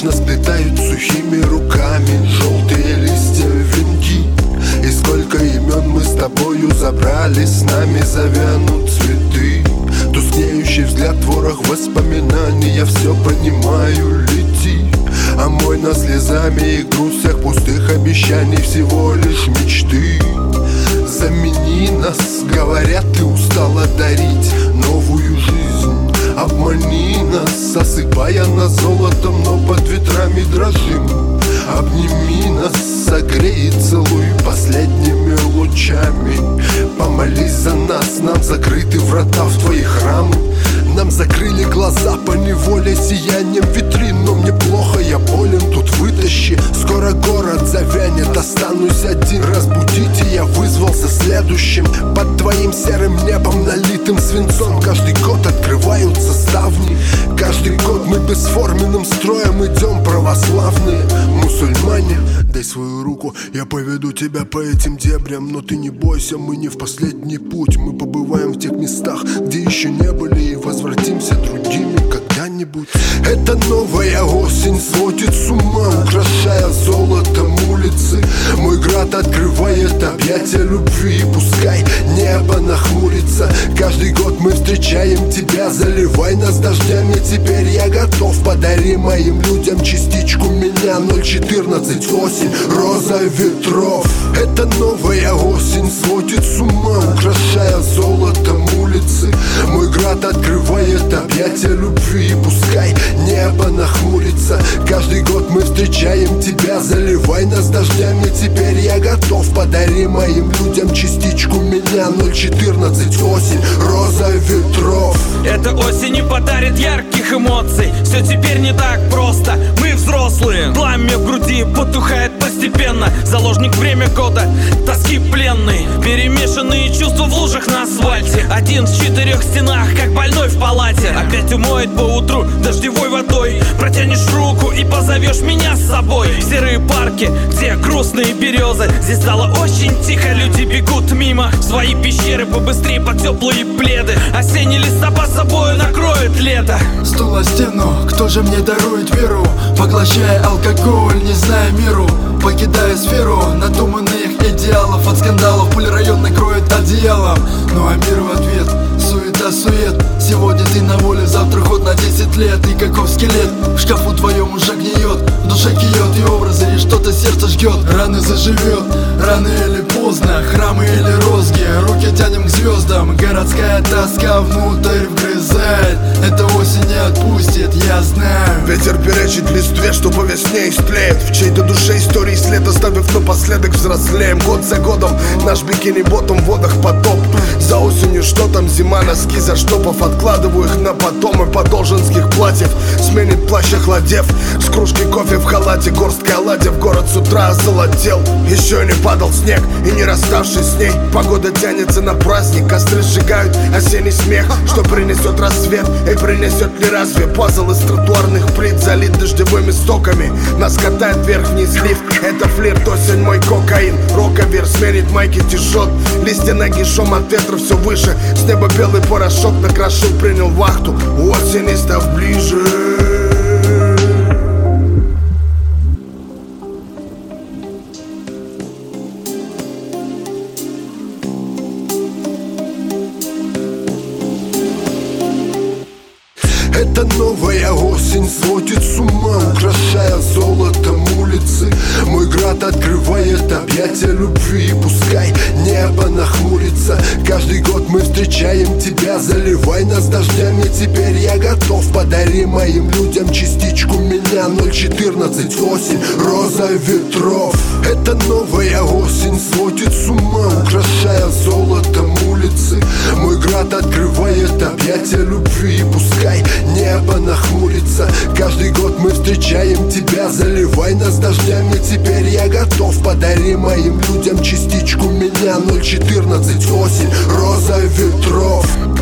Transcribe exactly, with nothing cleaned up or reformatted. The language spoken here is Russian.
вечно сплетают сухими руками желтые листья венки. И сколько имен мы с тобою забрали, с нами завянут цветы. Тускнеющий взгляд, ворох воспоминаний, я все понимаю, лети. А мой над слезами и грустях пустых обещаний всего лишь мечты. Замени нас, говорят, ты устала дарить новую жизнь. Обмани нас, осыпая нас золотом, но под ветрами дрожим. Обними нас, согрей и целуй последними лучами. Помолись за нас, нам закрыты врата в твои храмы. Нам закрыли глаза по неволе сиянием витрин. Но мне плохо, я болен, тут вытащи. Скоро город завянет, останусь один. Разбудите, я вызвался следующим. Под твоим серым небом, налитым свинцом, каждый год открываются ставни. Каждый год мы бесформенным строем идем, православные мусульмане. Дай свою руку, я поведу тебя по этим дебрям. Но ты не бойся, мы не в последний путь. Мы побываем в тех местах, где еще не были, и возвратимся другими когда-нибудь. Это новая осень сводит с ума, украшая золотом улицы. Мой град открывает объятия любви, и пускай небо нахмурится. Каждый год мы встречаем тебя, заливай нас дождями. Теперь я готов, подари моим людям частичку меня. Ноль четырнадцать осень, роза ветров. Это новая осень сводит с ума, украшая золотом улицы. Мой град открывает объятия любви, и пускай небо нахмурится. Каждый год мы встречаем тебя, заливай нас дождями. Теперь я готов, подари моим людям частичку меня. Ноль четырнадцать осень, роза ветров. Эта осень не подарит ярких эмоций. Все теперь не так просто, мы взрослые. Пламя в груди потухает постепенно. Заложник время года, тоски пленный. Перемешанные чувства в лужах на асфальте. Один в четырех стенах, как больной в палате. Опять умоет по утру дождевой водой. Протянешь руку и позовешь меня с собой. В серые парки, где грустные березы. Здесь стало очень тихо, люди бегут мимо. В свои пещеры побыстрее под теплые пледы. Осенний листопад собой накроет лето. Стул о стену, кто же мне дарует веру? Поглощая алкоголь, не зная миру. Покидая сферу надуманных идеалов. От скандалов пыль районной кроет одеялом. Ну а мир в ответ суета-сует. Сегодня ты на воле, завтра ход на десять лет. И каков скелет в шкафу твоем уже гниет. В душе киет и образы, и что-то сердце ждет. Раны заживет, рано или поздно. Храмы или розги, руки тянем к звездам. Городская тоска внутрь вгрызает. Эта осень не отпустит, я знаю. Ветер перечит листве, что по весне истлеет. В чьей-то душе истории след оставив напоследок взрослеем. Год за годом наш бикини-ботом в водах потоп. За осенью что там, зима, носки заштопав. Откладываю их на потом, и подол женских платьев сменит плащ охладев. С кружкой кофе в халате, горстка оладьев. Город с утра озолотел, еще не падал снег. И не расставшись с ней, погода тянется на праздник. Костры сжигают осенний смех, что принесет рассвет. И принесет ли разве пазл из тротуарных плит, залит дождевыми стоками. Нас катает вверх-вниз лифт, это флирт, осень мой кокаин. Роковер сменит майки тишот, листья нагишом от ветра все выше. С неба белый порошок накрошил, принял вахту. Осень, став ближе. Это новая осень сводит с ума, украшая золотом улицы. Мой град открывает объятия любви, и пускай небо нахмурится. Каждый год мы встречаем тебя, заливай нас дождями. Теперь я готов, подари моим людям частичку меня. Ноль четырнадцать осень, роза ветров. Это новая осень сводит с ума, украшая золотом улицы. Мой град открывает объятия любви, и пускай небо нахмурится. Каждый год мы встречаем тебя, заливай нас дождями. Теперь я готов, подари моим людям частичку меня. Ноль четырнадцать осень, роза ветров.